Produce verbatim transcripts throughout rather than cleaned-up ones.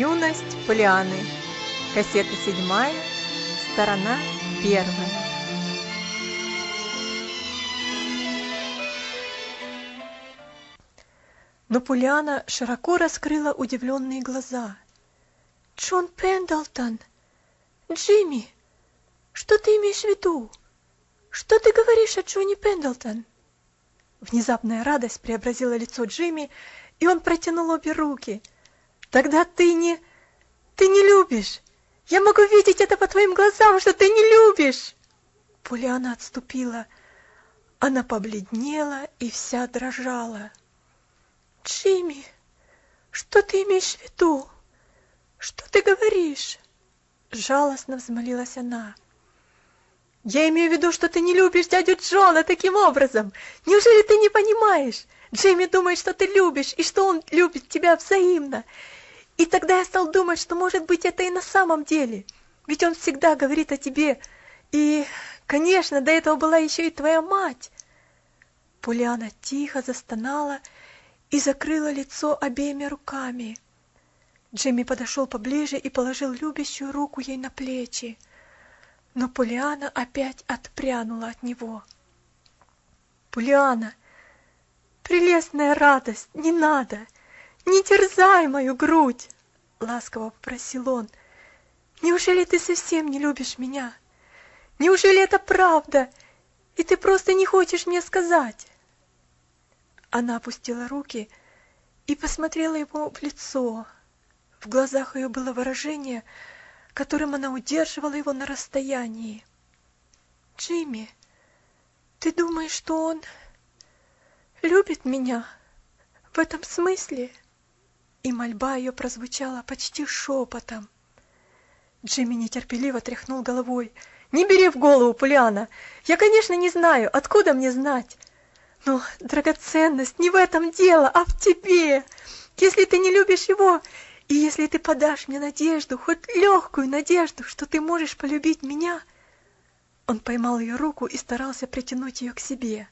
Юность Полианны. Кассета седьмая, сторона первая. Но Полианна широко раскрыла удивленные глаза. «Джон Пендлтон! Джимми! Что ты имеешь в виду? Что ты говоришь о Джонни Пендлтон?» Внезапная радость преобразила лицо Джимми, и он протянул обе руки. «Тогда ты не... ты не любишь! Я могу видеть это по твоим глазам, что ты не любишь!» Полианна отступила. Она побледнела и вся дрожала. «Джимми, что ты имеешь в виду? Что ты говоришь?» Жалостно взмолилась она. «Я имею в виду, что ты не любишь дядю Джона таким образом. Неужели ты не понимаешь? Джимми думает, что ты любишь, и что он любит тебя взаимно. И тогда я стал думать, что, может быть, это и на самом деле. Ведь он всегда говорит о тебе. И, конечно, до этого была еще и твоя мать». Полианна тихо застонала и закрыла лицо обеими руками. Джимми подошел поближе и положил любящую руку ей на плечи. Но Полианна опять отпрянула от него. «Полианна, прелестная радость, не надо! Не терзай мою грудь!» — ласково попросил он. «Неужели ты совсем не любишь меня? Неужели это правда, и ты просто не хочешь мне сказать?» Она опустила руки и посмотрела ему в лицо. В глазах ее было выражение, которым она удерживала его на расстоянии. «Джимми, ты думаешь, что он любит меня в этом смысле?» И мольба ее прозвучала почти шепотом. Джимми нетерпеливо тряхнул головой. «Не бери в голову, Полианна! Я, конечно, не знаю, откуда мне знать. Но, драгоценность, не в этом дело, а в тебе. Если ты не любишь его, и если ты подашь мне надежду, хоть легкую надежду, что ты можешь полюбить меня...» Он поймал ее руку и старался притянуть ее к себе.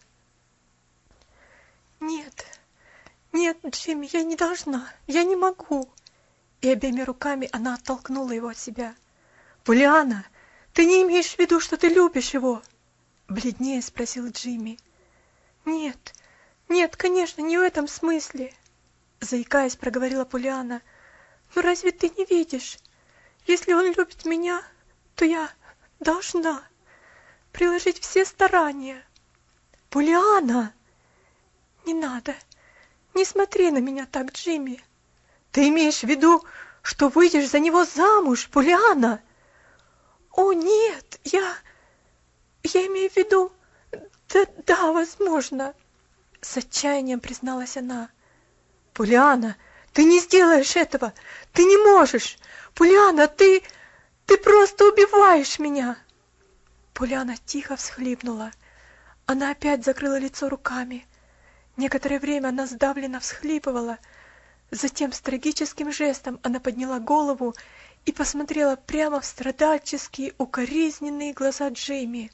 «Нет, нет, Джимми, я не должна, я не могу!» И обеими руками она оттолкнула его от себя. «Полианна, ты не имеешь в виду, что ты любишь его?» Бледнее спросил Джимми. «Нет, нет, конечно, не в этом смысле!» Заикаясь, проговорила Полианна. «Но разве ты не видишь? Если он любит меня, то я должна приложить все старания». «Полианна!» «Не надо, не смотри на меня так, Джимми!» «Ты имеешь в виду, что выйдешь за него замуж, Полианна?» «О, нет, я... я имею в виду... да, да, возможно!» С отчаянием призналась она. «Полианна, ты не сделаешь этого! Ты не можешь! Полианна, ты... ты просто убиваешь меня!» Полианна тихо всхлипнула. Она опять закрыла лицо руками. Некоторое время она сдавленно всхлипывала. Затем с трагическим жестом она подняла голову и посмотрела прямо в страдальческие, укоризненные глаза Джимми.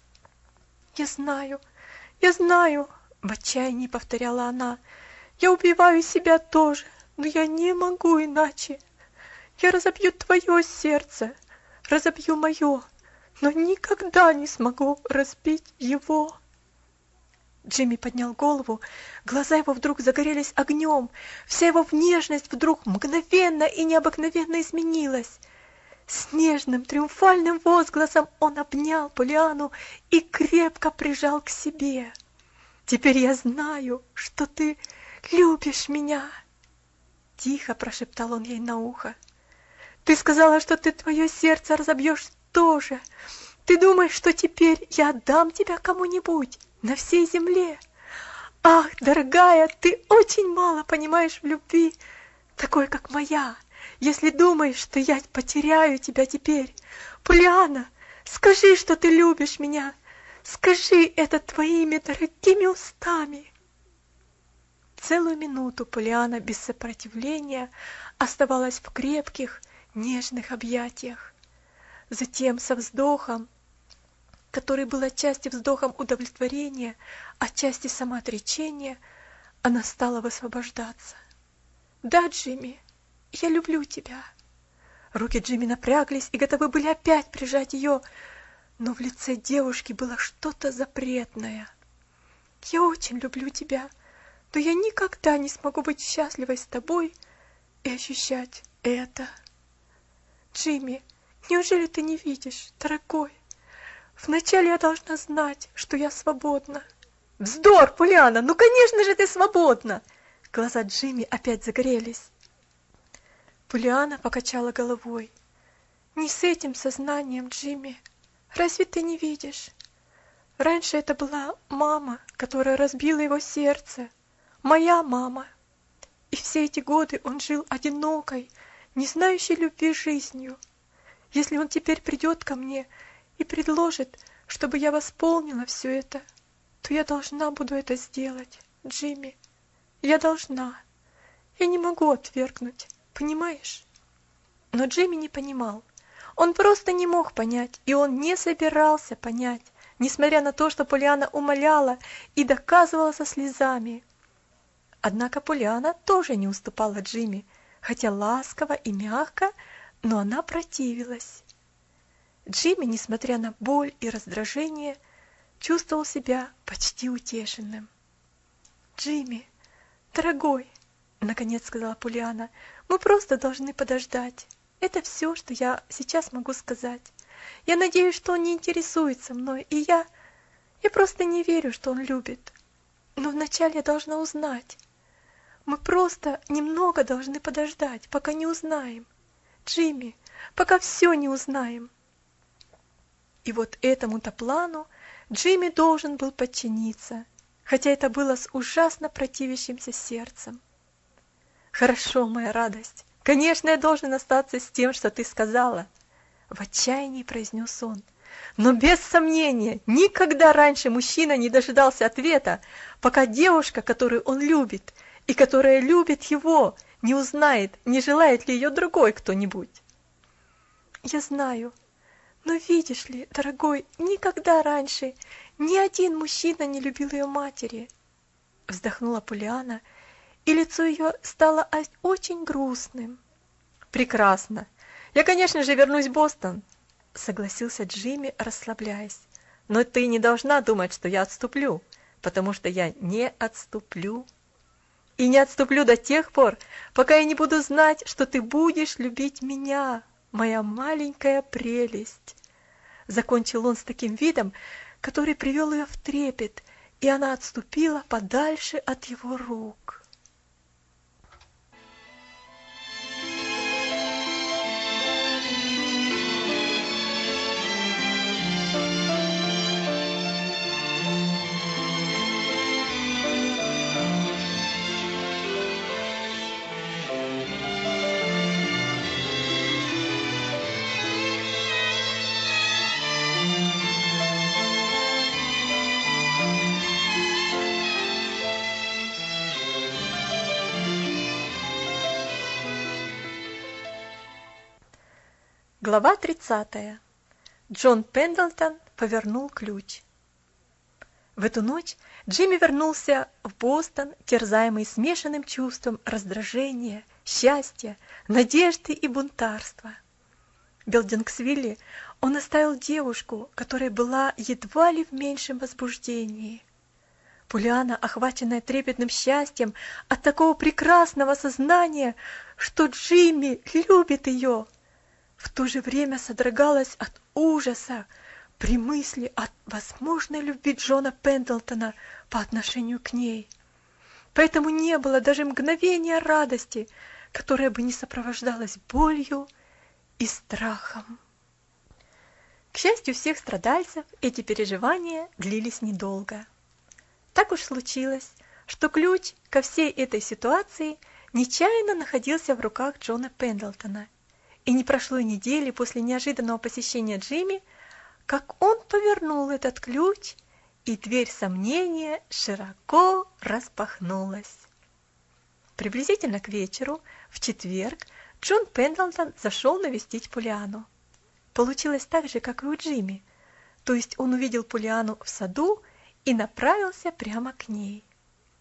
«Я знаю, я знаю!» — в отчаянии повторяла она. «Я убиваю себя тоже, но я не могу иначе. Я разобью твое сердце, разобью мое, но никогда не смогу разбить его». Джимми поднял голову, глаза его вдруг загорелись огнем, вся его внешность вдруг мгновенно и необыкновенно изменилась. С нежным триумфальным возгласом он обнял Полианну и крепко прижал к себе. «Теперь я знаю, что ты любишь меня!» Тихо прошептал он ей на ухо. «Ты сказала, что ты твое сердце разобьешь тоже. Ты думаешь, что теперь я отдам тебя кому-нибудь на всей земле? Ах, дорогая, ты очень мало понимаешь в любви, такой, как моя, если думаешь, что я потеряю тебя теперь. Полианна, скажи, что ты любишь меня. Скажи это твоими дорогими устами». Целую минуту Полианна без сопротивления оставалась в крепких, нежных объятиях. Затем со вздохом, который был отчасти вздохом удовлетворения, отчасти самоотречения, она стала высвобождаться. «Да, Джимми, я люблю тебя». Руки Джимми напряглись и готовы были опять прижать ее, но в лице девушки было что-то запретное. «Я очень люблю тебя, но я никогда не смогу быть счастливой с тобой и ощущать это. Джимми, неужели ты не видишь, дорогой? Вначале я должна знать, что я свободна». «Вздор, Полианна, ну конечно же ты свободна!» Глаза Джимми опять загорелись. Полианна покачала головой. «Не с этим сознанием, Джимми. Разве ты не видишь? Раньше это была мама, которая разбила его сердце. Моя мама. И все эти годы он жил одинокой, не знающей любви жизнью. Если он теперь придет ко мне и предложит, чтобы я восполнила все это, то я должна буду это сделать, Джимми. Я должна. Я не могу отвергнуть, понимаешь?» Но Джимми не понимал. Он просто не мог понять, и он не собирался понять, несмотря на то, что Полианна умоляла и доказывала со слезами. Однако Полианна тоже не уступала Джимми, хотя ласково и мягко, но она противилась. Джимми, несмотря на боль и раздражение, чувствовал себя почти утешенным. «Джимми, дорогой», — наконец сказала Полианна, — «мы просто должны подождать. Это все, что я сейчас могу сказать. Я надеюсь, что он не интересуется мной, и я... Я просто не верю, что он любит. Но вначале я должна узнать. Мы просто немного должны подождать, пока не узнаем. Джимми, пока все не узнаем». И вот этому-то плану Джимми должен был подчиниться, хотя это было с ужасно противящимся сердцем. «Хорошо, моя радость. Конечно, я должен остаться с тем, что ты сказала», — в отчаянии произнес он. «Но без сомнения, никогда раньше мужчина не дожидался ответа, пока девушка, которую он любит и которая любит его, не узнает, не желает ли ее другой кто-нибудь». «Я знаю. Но видишь ли, дорогой, никогда раньше ни один мужчина не любил ее матери», — вздохнула Полианна, и лицо ее стало очень грустным. «Прекрасно. Я, конечно же, вернусь в Бостон», — согласился Джимми, расслабляясь. «Но ты не должна думать, что я отступлю, потому что я не отступлю. И не отступлю до тех пор, пока я не буду знать, что ты будешь любить меня, моя маленькая прелесть». Закончил он с таким видом, который привел ее в трепет, и она отступила подальше от его рук. Глава тридцатая. Джон Пендлтон повернул ключ. В эту ночь Джимми вернулся в Бостон, терзаемый смешанным чувством раздражения, счастья, надежды и бунтарства. В Белдингсвилле он оставил девушку, которая была едва ли в меньшем возбуждении. Полианна, охваченная трепетным счастьем от такого прекрасного сознания, что Джимми любит ее, в то же время содрогалась от ужаса при мысли о возможной любви Джона Пендлтона по отношению к ней. Поэтому не было даже мгновения радости, которая бы не сопровождалась болью и страхом. К счастью всех страдальцев, эти переживания длились недолго. Так уж случилось, что ключ ко всей этой ситуации нечаянно находился в руках Джона Пендлтона, и не прошло и недели после неожиданного посещения Джимми, как он повернул этот ключ, и дверь сомнения широко распахнулась. Приблизительно к вечеру, в четверг, Джон Пендлтон зашел навестить Полианну. Получилось так же, как и у Джимми, то есть он увидел Полианну в саду и направился прямо к ней.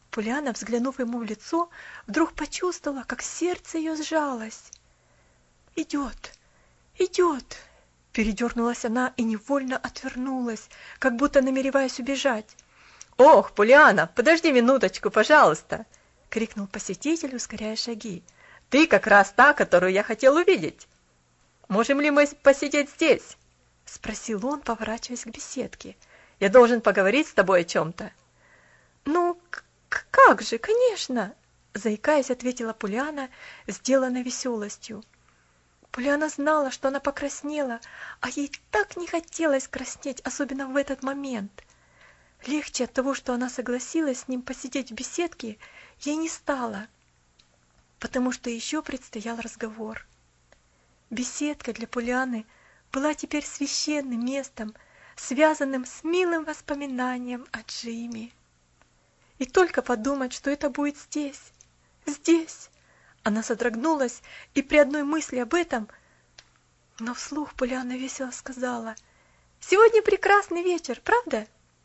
Полианна, взглянув ему в лицо, вдруг почувствовала, как сердце ее сжалось. «Идет, идет!» Передернулась она и невольно отвернулась, как будто намереваясь убежать. «Ох, Полианна, подожди минуточку, пожалуйста!» — крикнул посетитель, ускоряя шаги. «Ты как раз та, которую я хотел увидеть. Можем ли мы посидеть здесь?» — спросил он, поворачиваясь к беседке. «Я должен поговорить с тобой о чем-то». «Ну, как же, конечно!» — заикаясь, ответила Полианна, сделанной веселостью. Полианна знала, что она покраснела, а ей так не хотелось краснеть, особенно в этот момент. Легче от того, что она согласилась с ним посидеть в беседке, ей не стало, потому что еще предстоял разговор. Беседка для Полианны была теперь священным местом, связанным с милым воспоминанием о Джимми. И только подумать, что это будет здесь, здесь. Она содрогнулась, и при одной мысли об этом, но вслух Полианна весело сказала: «Сегодня прекрасный вечер, правда?»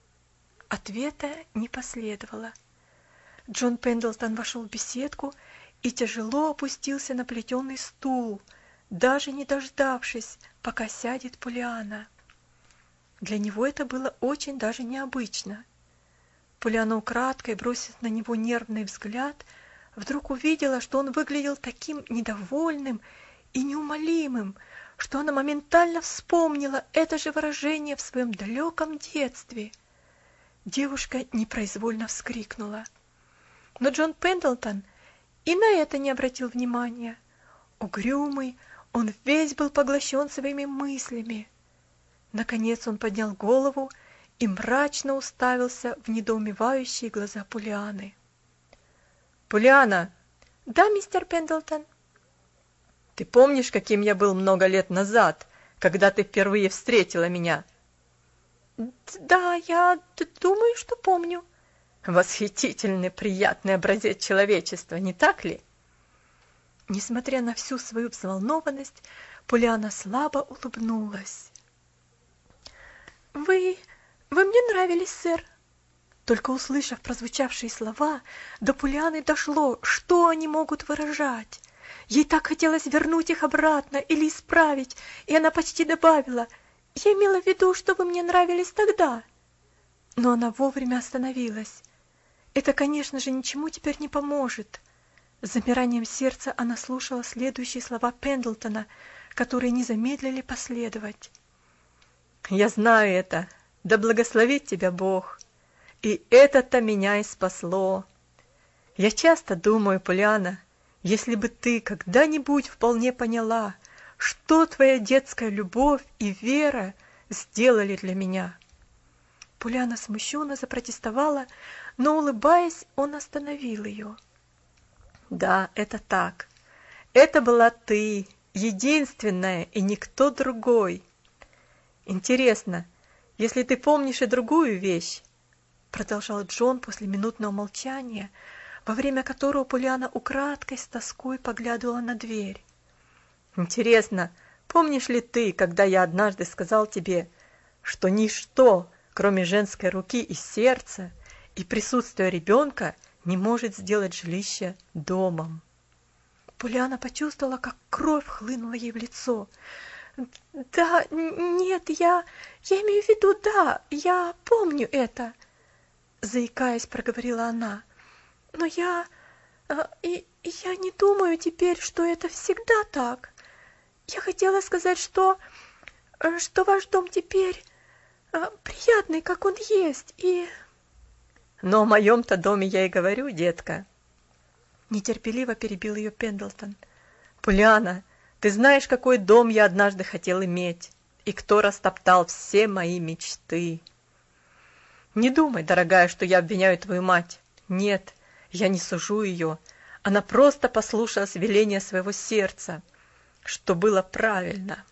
Ответа не последовало. Джон Пендлтон вошел в беседку и тяжело опустился на плетеный стул, даже не дождавшись, пока сядет Полианна. Для него это было очень даже необычно. Полианна украдкой, бросив на него нервный взгляд, вдруг увидела, что он выглядел таким недовольным и неумолимым, что она моментально вспомнила это же выражение в своем далеком детстве. Девушка непроизвольно вскрикнула. Но Джон Пендлтон и на это не обратил внимания. Угрюмый, он весь был поглощен своими мыслями. Наконец он поднял голову и мрачно уставился в недоумевающие глаза Полианны. «Полианна!» «Да, мистер Пендлтон?» «Ты помнишь, каким я был много лет назад, когда ты впервые встретила меня?» «Да, я думаю, что помню». «Восхитительный, приятный образец человечества, не так ли?» Несмотря на всю свою взволнованность, Полианна слабо улыбнулась. «Вы... вы мне нравились, сэр». Только услышав прозвучавшие слова, до Полианны дошло, что они могут выражать. Ей так хотелось вернуть их обратно или исправить, и она почти добавила: «Я имела в виду, что вы мне нравились тогда». Но она вовремя остановилась. Это, конечно же, ничему теперь не поможет. С замиранием сердца она слушала следующие слова Пендлтона, которые не замедлили последовать. «Я знаю это. Да благословит тебя Бог. И это-то меня и спасло. Я часто думаю, Полианна, если бы ты когда-нибудь вполне поняла, что твоя детская любовь и вера сделали для меня». Полианна смущенно запротестовала, но, улыбаясь, он остановил ее. «Да, это так. Это была ты, единственная, и никто другой. Интересно, если ты помнишь и другую вещь, продолжал Джон после минутного молчания, во время которого Полианна украдкой с тоской поглядывала на дверь. «Интересно, помнишь ли ты, когда я однажды сказал тебе, что ничто, кроме женской руки и сердца, и присутствия ребенка, не может сделать жилище домом?» Полианна почувствовала, как кровь хлынула ей в лицо. «Да, нет, я... я имею в виду, да, я помню это», заикаясь, проговорила она. «Но я... и я не думаю теперь, что это всегда так. Я хотела сказать, что... что ваш дом теперь приятный, как он есть, и...» «Но о моем-то доме я и говорю, детка», нетерпеливо перебил ее Пендлтон. «Полианна, ты знаешь, какой дом я однажды хотел иметь, и кто растоптал все мои мечты. Не думай, дорогая, что я обвиняю твою мать. Нет, я не сужу ее. Она просто послушалась веления своего сердца, что было правильно.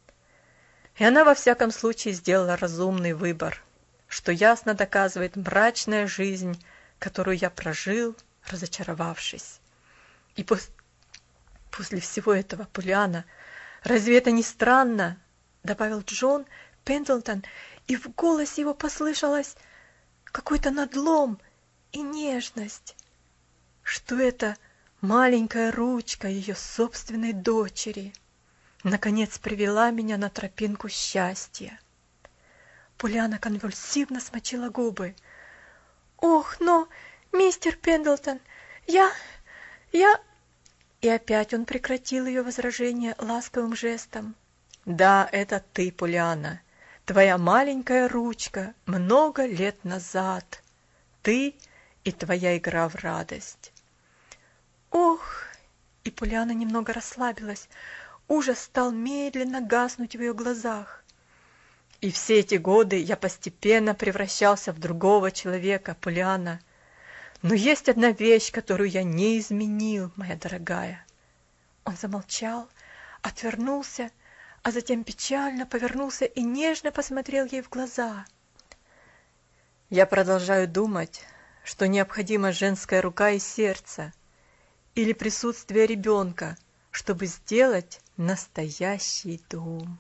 И она во всяком случае сделала разумный выбор, что ясно доказывает мрачная жизнь, которую я прожил, разочаровавшись. И пос... после всего этого, Полианна, разве это не странно?» добавил Джон Пендлтон, и в голосе его послышалось какой-то надлом и нежность, что это маленькая ручка ее собственной дочери наконец привела меня на тропинку счастья. Полианна конвульсивно смочила губы. «Ох, но, мистер Пендлтон, я... я...» И опять он прекратил ее возражение ласковым жестом. «Да, это ты, Полианна, твоя маленькая ручка много лет назад. Ты и твоя игра в радость». «Ох!» И Полианна немного расслабилась. Ужас стал медленно гаснуть в ее глазах. «И все эти годы я постепенно превращался в другого человека, Полианна. Но есть одна вещь, которую я не изменил, моя дорогая». Он замолчал, отвернулся, а затем печально повернулся и нежно посмотрел ей в глаза. «Я продолжаю думать, что необходима женская рука и сердце, или присутствие ребенка, чтобы сделать настоящий дом».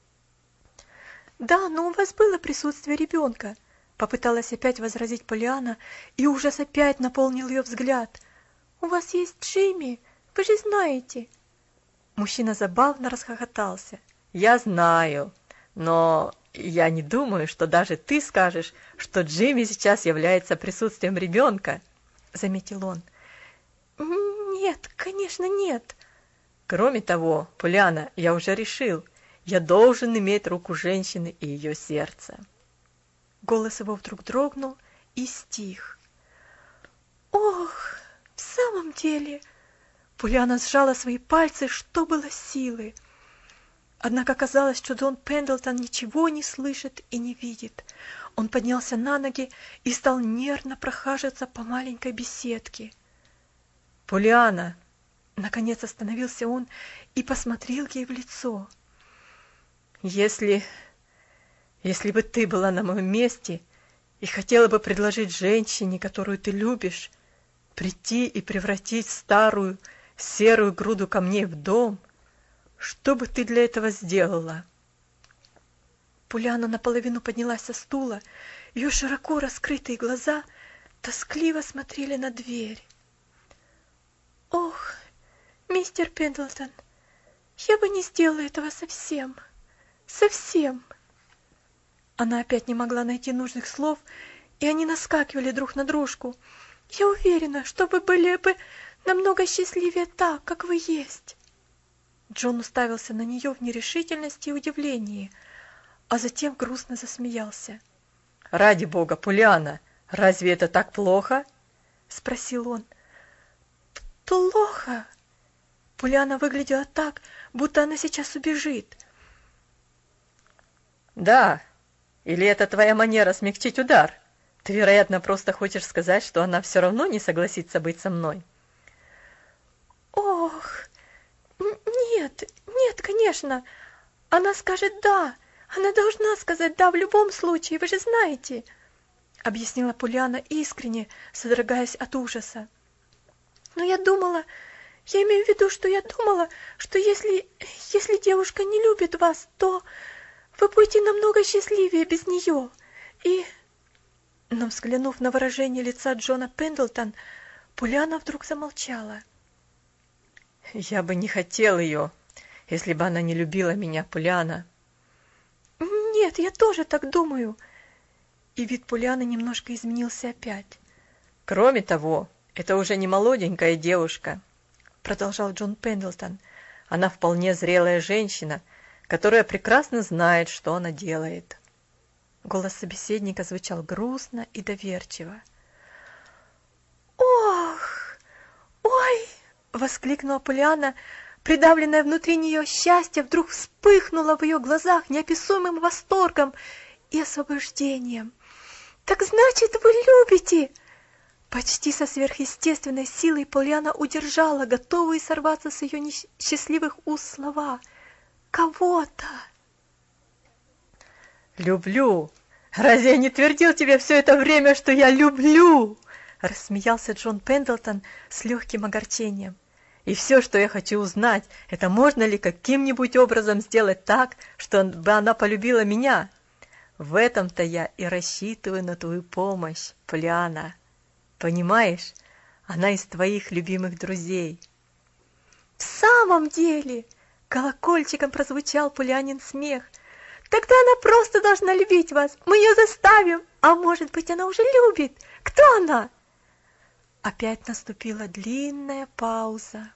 «Да, но у вас было присутствие ребенка», — попыталась опять возразить Полианна, и ужас опять наполнил ее взгляд. «У вас есть Джимми, вы же знаете». Мужчина забавно расхохотался. «Я знаю, но я не думаю, что даже ты скажешь, что Джимми сейчас является присутствием ребенка», — заметил он. «Нет, конечно, нет». «Кроме того, Полианна, я уже решил, я должен иметь руку женщины и ее сердце». Голос его вдруг дрогнул и стих. «Ох, в самом деле...» Полианна сжала свои пальцы, что было силы. Однако казалось, что Джон Пендлтон ничего не слышит и не видит. Он поднялся на ноги и стал нервно прохаживаться по маленькой беседке. «Полианна!» Наконец остановился он и посмотрел ей в лицо. «Если... если бы ты была на моем месте и хотела бы предложить женщине, которую ты любишь, прийти и превратить старую серую груду камней в дом, что бы ты для этого сделала?» Полианна наполовину поднялась со стула, ее широко раскрытые глаза тоскливо смотрели на дверь. «Ох, мистер Пендлтон, я бы не сделала этого совсем, совсем!» Она опять не могла найти нужных слов, и они наскакивали друг на дружку. «Я уверена, что вы были бы намного счастливее так, как вы есть». Джон уставился на нее в нерешительности и удивлении, а затем грустно засмеялся. «Ради бога, Полианна, разве это так плохо?» — спросил он. «Плохо?» Полианна выглядела так, будто она сейчас убежит. «Да, или это твоя манера смягчить удар? Ты, вероятно, просто хочешь сказать, что она все равно не согласится быть со мной». «Ох, нет, нет, конечно. Она скажет «да». Она должна сказать «да» в любом случае, вы же знаете», — объяснила Полианна искренне, содрогаясь от ужаса. «Но я думала, я имею в виду, что я думала, что если, если девушка не любит вас, то вы будете намного счастливее без нее. И...» Но, взглянув на выражение лица Джона Пендлтон, Полианна вдруг замолчала. «Я бы не хотел ее, если бы она не любила меня, Полианна». «Нет, я тоже так думаю». И вид Полианны немножко изменился опять. «Кроме того, это уже не молоденькая девушка», — продолжал Джон Пендлтон. «Она вполне зрелая женщина, которая прекрасно знает, что она делает». Голос собеседника звучал грустно и доверчиво. «Ох! Ой!» — воскликнула Полианна. Придавленное внутри нее счастье вдруг вспыхнуло в ее глазах неописуемым восторгом и освобождением. «Так значит, вы любите!» Почти со сверхъестественной силой Полианна удержала, готовые сорваться с ее несчастливых уст слова. «Кого-то!» «Люблю! Разве я не твердил тебе все это время, что я люблю?» — рассмеялся Джон Пендлтон с легким огорчением. «И все, что я хочу узнать, это можно ли каким-нибудь образом сделать так, чтобы она полюбила меня? В этом-то я и рассчитываю на твою помощь, Полианна». Понимаешь, она из твоих любимых друзей. В самом деле, колокольчиком прозвучал Полианин смех. Тогда она просто должна любить вас. Мы ее заставим. А может быть, она уже любит. Кто она? Опять наступила длинная пауза.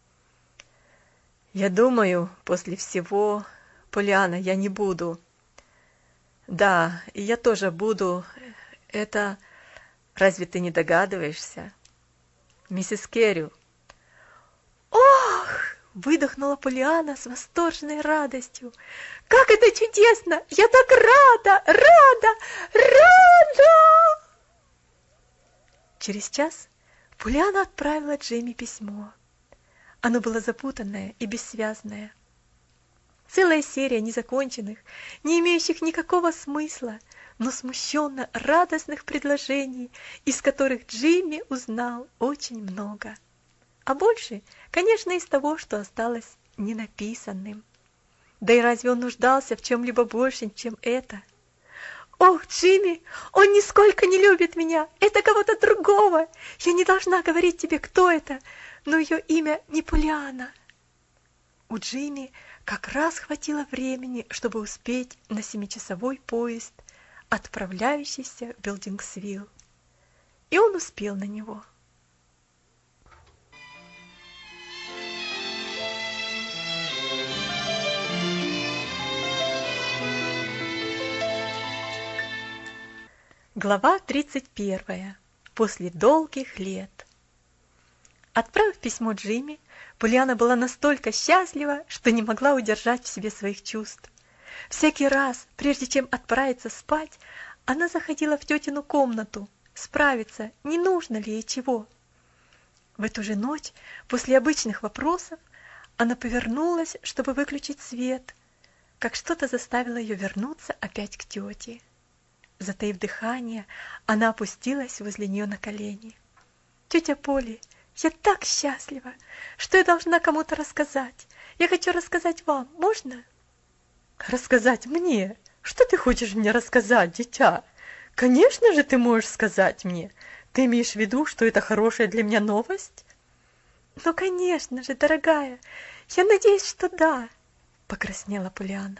Я думаю, после всего, Полианна, я не буду. Да, и я тоже буду. Это... Разве ты не догадываешься? Миссис Керрю. Ох! Выдохнула Полианна с восторженной радостью. Как это чудесно! Я так рада! Рада! Рада! Через час Полианна отправила Джимми письмо. Оно было запутанное и бессвязное. Целая серия незаконченных, не имеющих никакого смысла, но смущенно радостных предложений, из которых Джимми узнал очень много. А больше, конечно, из того, что осталось ненаписанным. Да и разве он нуждался в чем-либо большем, чем это? Ох, Джимми, он нисколько не любит меня, это кого-то другого. Я не должна говорить тебе, кто это, но ее имя не Полианна. У Джимми как раз хватило времени, чтобы успеть на семичасовой поезд, отправляющийся в Билдингсвилл. И он успел на него. Глава тридцать первая. После долгих лет. Отправив письмо Джимми, Полианна была настолько счастлива, что не могла удержать в себе своих чувств. Всякий раз, прежде чем отправиться спать, она заходила в тетину комнату, справиться, не нужно ли ей чего. В эту же ночь, после обычных вопросов, она повернулась, чтобы выключить свет, как что-то заставило ее вернуться опять к тете. Затаив дыхание, она опустилась возле нее на колени. «Тетя Поли, я так счастлива, что я должна кому-то рассказать. Я хочу рассказать вам, можно?» «Рассказать мне? Что ты хочешь мне рассказать, дитя? Конечно же ты можешь сказать мне. Ты имеешь в виду, что это хорошая для меня новость?» «Ну, конечно же, дорогая. Я надеюсь, что да», — покраснела Полианна.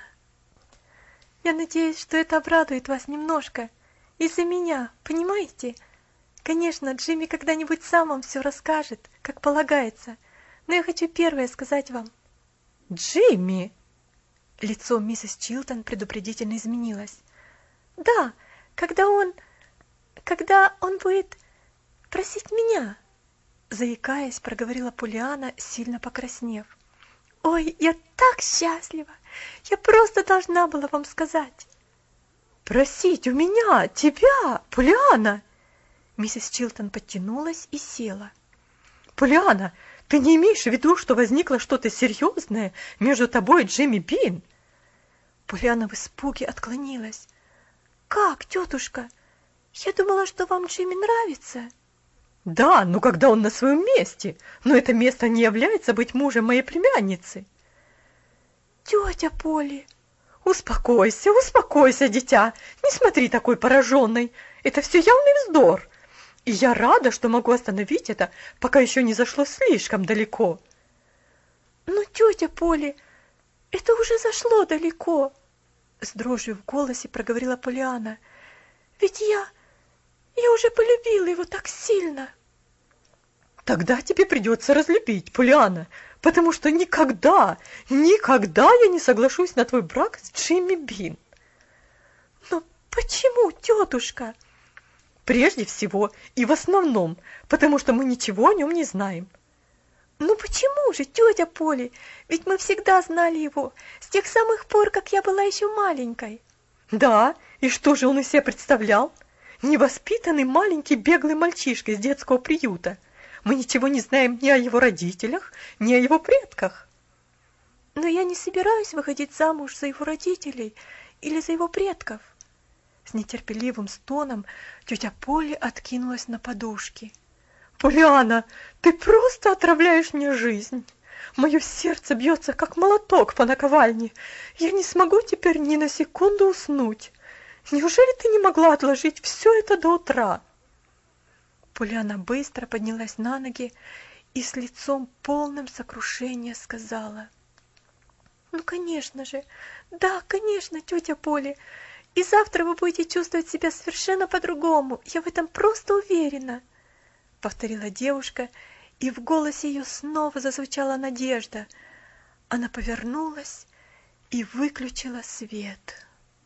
«Я надеюсь, что это обрадует вас немножко. Из-за меня, понимаете? Конечно, Джимми когда-нибудь сам вам все расскажет, как полагается. Но я хочу первое сказать вам». «Джимми!» Лицо миссис Чилтон предупредительно изменилось. «Да, когда он... когда он будет просить меня», заикаясь, проговорила Полианна, сильно покраснев. «Ой, я так счастлива! Я просто должна была вам сказать!» «Просить у меня, тебя, Полианна!» Миссис Чилтон подтянулась и села. «Полианна, ты не имеешь в виду, что возникло что-то серьезное между тобой и Джимми Бин?» Полианна в испуге отклонилась. «Как, тетушка? Я думала, что вам Джимми нравится». «Да, но когда он на своем месте, но это место не является быть мужем моей племянницы». «Тетя Поли!» «Успокойся, успокойся, дитя, не смотри такой пораженной, это все явный вздор, и я рада, что могу остановить это, пока еще не зашло слишком далеко». «Но, тетя Поли, это уже зашло далеко», с дрожью в голосе проговорила Полианна. «Ведь я... я уже полюбила его так сильно». «Тогда тебе придется разлюбить, Полианна, потому что никогда, никогда я не соглашусь на твой брак с Джимми Бин». «Но почему, тетушка?» «Прежде всего и в основном, потому что мы ничего о нем не знаем». «Ну почему же, тетя Поли? Ведь мы всегда знали его, с тех самых пор, как я была еще маленькой». «Да, и что же он из себя представлял? Невоспитанный маленький беглый мальчишка из детского приюта. Мы ничего не знаем ни о его родителях, ни о его предках». «Но я не собираюсь выходить замуж за его родителей или за его предков». С нетерпеливым стоном тетя Поли откинулась на подушки. «Полианна, ты просто отравляешь мне жизнь. Мое сердце бьется, как молоток по наковальне. Я не смогу теперь ни на секунду уснуть. Неужели ты не могла отложить все это до утра?» Поляна быстро поднялась на ноги и с лицом полным сокрушения сказала: «Ну, конечно же, да, конечно, тетя Поли, и завтра вы будете чувствовать себя совершенно по-другому, я в этом просто уверена», — повторила девушка, и в голосе ее снова зазвучала надежда. Она повернулась и выключила свет.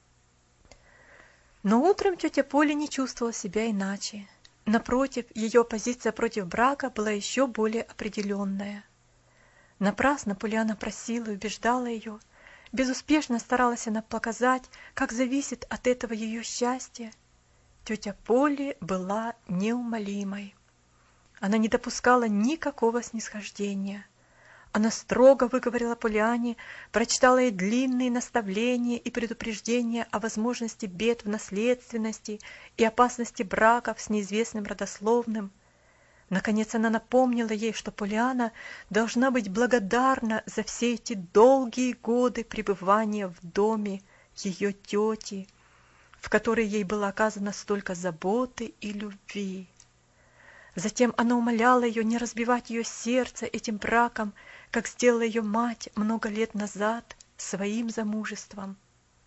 Но утром тетя Поля не чувствовала себя иначе. Напротив, ее позиция против брака была еще более определенная. Напрасно Поляна просила и убеждала ее. Безуспешно старалась она показать, как зависит от этого ее счастье. Тетя Поли была неумолимой. Она не допускала никакого снисхождения. Она строго выговорила Полиане, прочитала ей длинные наставления и предупреждения о возможности бед в наследственности и опасности браков с неизвестным родословным. Наконец она напомнила ей, что Полиана должна быть благодарна за все эти долгие годы пребывания в доме ее тети, в которой ей было оказано столько заботы и любви. Затем она умоляла ее не разбивать ее сердце этим браком, как сделала ее мать много лет назад своим замужеством.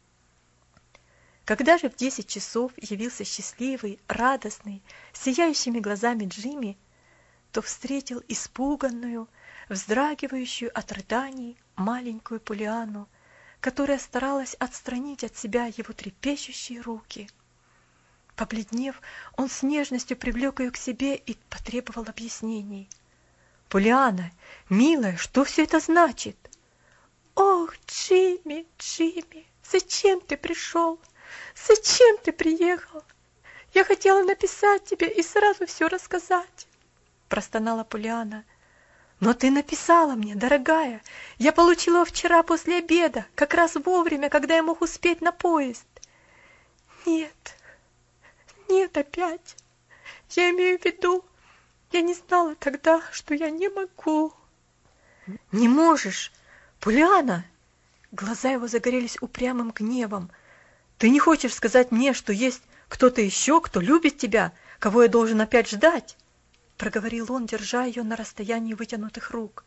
Когда же в десять часов явился счастливый, радостный, сияющими глазами Джимми, то встретил испуганную, вздрагивающую от рыданий маленькую Полиану, которая старалась отстранить от себя его трепещущие руки. Побледнев, он с нежностью привлек ее к себе и потребовал объяснений. «Полиана, милая, что все это значит?» «Ох, Джимми, Джимми, зачем ты пришел? Зачем ты приехал? Я хотела написать тебе и сразу все рассказать», — простонала Полиана. «Но ты написала мне, дорогая. Я получила его вчера после обеда, как раз вовремя, когда я мог успеть на поезд». «Нет, нет, опять. Я имею в виду, я не знала тогда, что я не могу». «Не можешь, Полиана!» Глаза его загорелись упрямым гневом. «Ты не хочешь сказать мне, что есть кто-то еще, кто любит тебя, кого я должен опять ждать?» Проговорил он, держа ее на расстоянии вытянутых рук.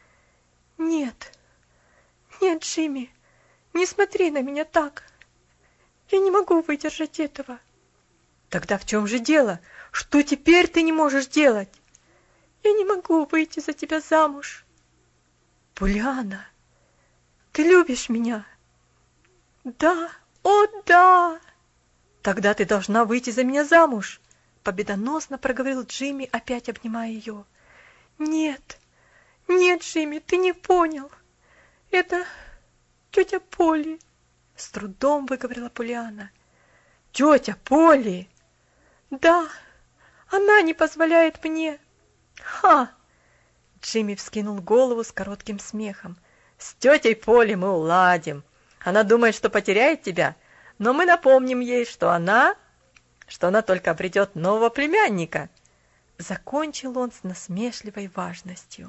«Нет, нет, Джимми, не смотри на меня так. Я не могу выдержать этого». «Тогда в чем же дело? Что теперь ты не можешь делать?» «Я не могу выйти за тебя замуж». «Полиана, ты любишь меня?» «Да, о да!» «Тогда ты должна выйти за меня замуж», — победоносно проговорил Джимми, опять обнимая ее. «Нет, нет, Джимми, ты не понял. Это тетя Поли», — с трудом выговорила Полиана. «Тетя Поли?» «Да, она не позволяет мне». «Ха!» Джимми вскинул голову с коротким смехом. «С тетей Поли мы уладим. Она думает, что потеряет тебя, но мы напомним ей, что она, что она только обретет нового племянника». Закончил он с насмешливой важностью.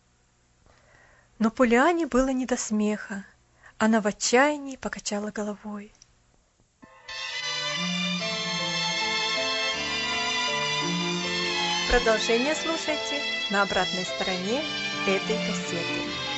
Но Полиане было не до смеха. Она в отчаянии покачала головой. Продолжение слушайте на обратной стороне этой кассеты.